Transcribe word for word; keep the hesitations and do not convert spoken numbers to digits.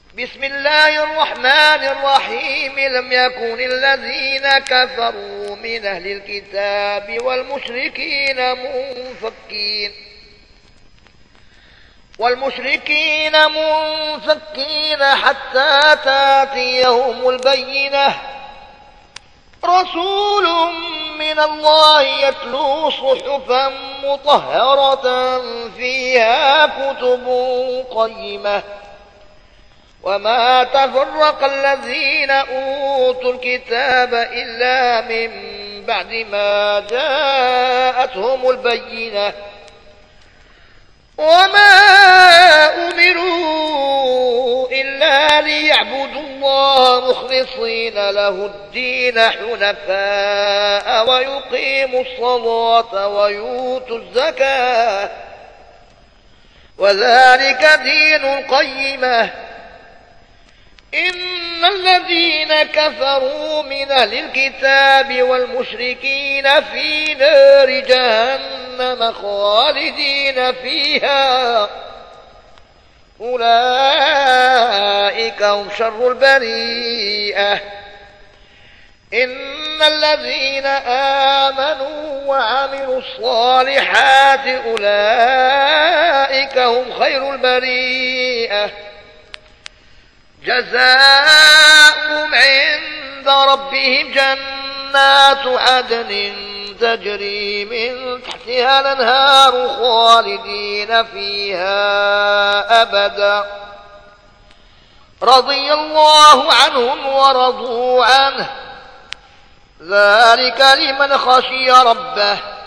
بسم الله الرحمن الرحيم لم يكن الذين كفروا من أهل الكتاب والمشركين منفكين والمشركين منفكين حتى تأتيهم البينة رسول من الله يتلو صحفا مطهرة فيها كتب قيمة وما تفرق الذين أوتوا الكتاب إلا من بعد ما جاءتهم البينة وما أمروا إلا ليعبدوا الله مخلصين له الدين حنفاء ويقيموا الصلاة ويؤتوا الزكاة وذلك دين القيمة إن الذين كفروا من أهل الكتاب والمشركين في نار جهنم خالدين فيها أولئك هم شر البريئة إن الذين آمنوا وعملوا الصالحات أولئك هم خير البريئة جزاؤهم عند ربهم جنات عدن تجري من تحتها الأنهار خالدين فيها أبدا رضي الله عنهم ورضوا عنه ذلك لمن خشي ربه